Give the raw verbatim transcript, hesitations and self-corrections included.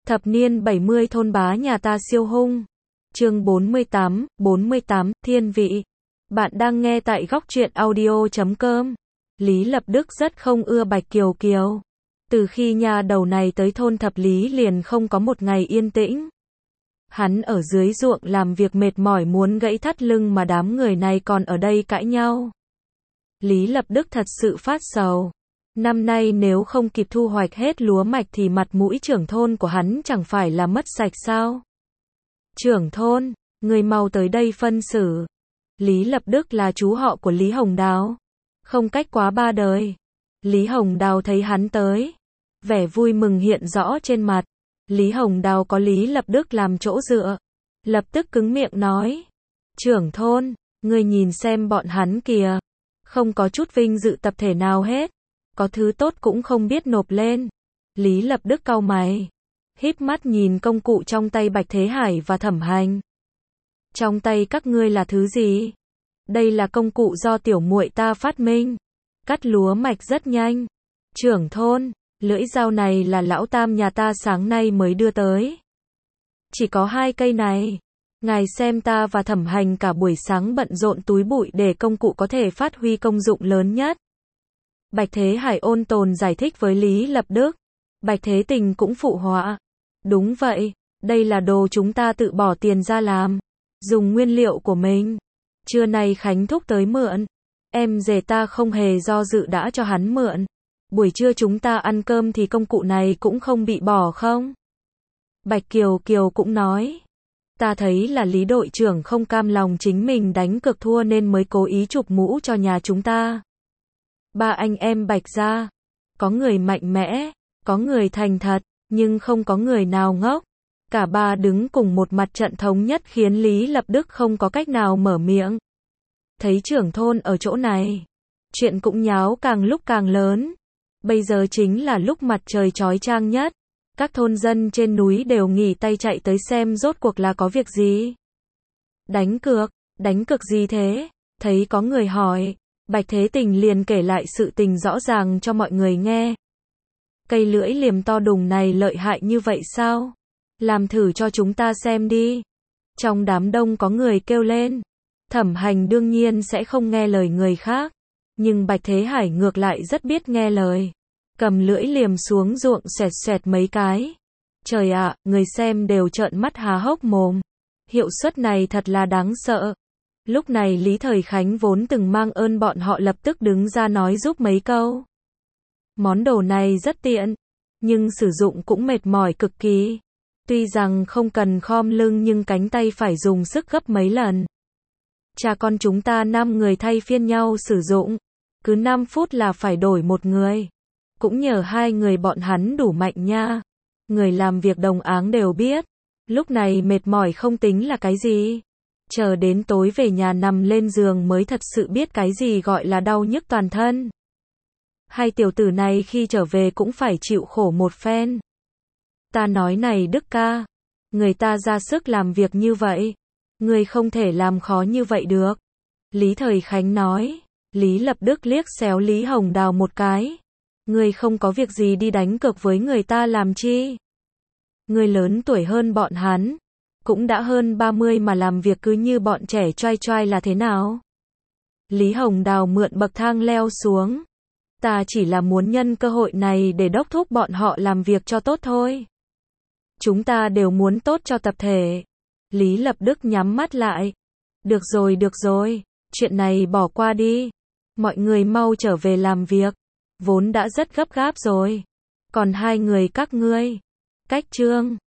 Thập niên bảy mươi thôn bá nhà ta siêu hung. Chương bốn mươi tám, bốn mươi tám, thiên vị. Bạn đang nghe tại góc truyện audio chấm com. Lý Lập Đức rất không ưa Bạch Kiều Kiều. Từ khi nhà đầu này tới thôn Thập Lý liền không có một ngày yên tĩnh. Hắn ở dưới ruộng làm việc mệt mỏi muốn gãy thắt lưng mà đám người này còn ở đây cãi nhau. Lý Lập Đức thật sự phát sầu. Năm nay nếu không kịp thu hoạch hết lúa mạch thì mặt mũi trưởng thôn của hắn chẳng phải là mất sạch sao? Trưởng thôn, người mau tới đây phân xử. Lý Lập Đức là chú họ của Lý Hồng Đào. Không cách quá ba đời. Lý Hồng Đào thấy hắn tới. Vẻ vui mừng hiện rõ trên mặt. Lý Hồng Đào có Lý Lập Đức làm chỗ dựa. Lập tức cứng miệng nói. Trưởng thôn, người nhìn xem bọn hắn kìa. Không có chút vinh dự tập thể nào hết. Có thứ tốt cũng không biết nộp lên. Lý Lập Đức cau mày. Híp mắt nhìn công cụ trong tay Bạch Thế Hải và Thẩm Hành. Trong tay các ngươi là thứ gì? Đây là công cụ do tiểu muội ta phát minh. Cắt lúa mạch rất nhanh. Trưởng thôn, lưỡi dao này là lão tam nhà ta sáng nay mới đưa tới. Chỉ có hai cây này. Ngài xem ta và Thẩm Hành cả buổi sáng bận rộn túi bụi để công cụ có thể phát huy công dụng lớn nhất. Bạch Thế Hải ôn tồn giải thích với Lý Lập Đức. Bạch Thế Tình cũng phụ họa. Đúng vậy, đây là đồ chúng ta tự bỏ tiền ra làm. Dùng nguyên liệu của mình. Trưa nay Khánh Thúc tới mượn. Em rể ta không hề do dự đã cho hắn mượn. Buổi trưa chúng ta ăn cơm thì công cụ này cũng không bị bỏ không? Bạch Kiều Kiều cũng nói. Ta thấy là Lý đội trưởng không cam lòng chính mình đánh cược thua nên mới cố ý chụp mũ cho nhà chúng ta. Ba anh em Bạch gia, có người mạnh mẽ, có người thành thật, nhưng không có người nào ngốc. Cả ba đứng cùng một mặt trận thống nhất khiến Lý Lập Đức không có cách nào mở miệng. Thấy trưởng thôn ở chỗ này, chuyện cũng nháo càng lúc càng lớn. Bây giờ chính là lúc mặt trời chói chang nhất. Các thôn dân trên núi đều nghỉ tay chạy tới xem rốt cuộc là có việc gì. Đánh cược, đánh cược gì thế? Thấy có người hỏi. Bạch Thế Tình liền kể lại sự tình rõ ràng cho mọi người nghe. Cây lưỡi liềm to đùng này lợi hại như vậy sao? Làm thử cho chúng ta xem đi. Trong đám đông có người kêu lên. Thẩm Hành đương nhiên sẽ không nghe lời người khác. Nhưng Bạch Thế Hải ngược lại rất biết nghe lời. Cầm lưỡi liềm xuống ruộng xoẹt xoẹt mấy cái. Trời ạ, người xem đều trợn mắt há hốc mồm. Hiệu suất này thật là đáng sợ. Lúc này Lý Thời Khánh vốn từng mang ơn bọn họ lập tức đứng ra nói giúp mấy câu. Món đồ này rất tiện, nhưng sử dụng cũng mệt mỏi cực kỳ. Tuy rằng không cần khom lưng nhưng cánh tay phải dùng sức gấp mấy lần. Cha con chúng ta năm người thay phiên nhau sử dụng. Cứ năm phút là phải đổi một người. Cũng nhờ hai người bọn hắn đủ mạnh nha. Người làm việc đồng áng đều biết. Lúc này mệt mỏi không tính là cái gì. Chờ đến tối về nhà nằm lên giường mới thật sự biết cái gì gọi là đau nhức toàn thân. Hai tiểu tử này khi trở về cũng phải chịu khổ một phen. Ta nói này Đức ca, người ta ra sức làm việc như vậy, người không thể làm khó như vậy được. Lý Thời Khánh nói. Lý Lập Đức liếc xéo Lý Hồng Đào một cái. Người không có việc gì đi đánh cược với người ta làm chi? Người lớn tuổi hơn bọn hắn. Cũng đã hơn ba mươi mà làm việc cứ như bọn trẻ choai choai là thế nào? Lý Hồng Đào mượn bậc thang leo xuống. Ta chỉ là muốn nhân cơ hội này để đốc thúc bọn họ làm việc cho tốt thôi. Chúng ta đều muốn tốt cho tập thể. Lý Lập Đức nhắm mắt lại. Được rồi được rồi, chuyện này bỏ qua đi. Mọi người mau trở về làm việc. Vốn đã rất gấp gáp rồi. Còn hai người các ngươi. Cách chương.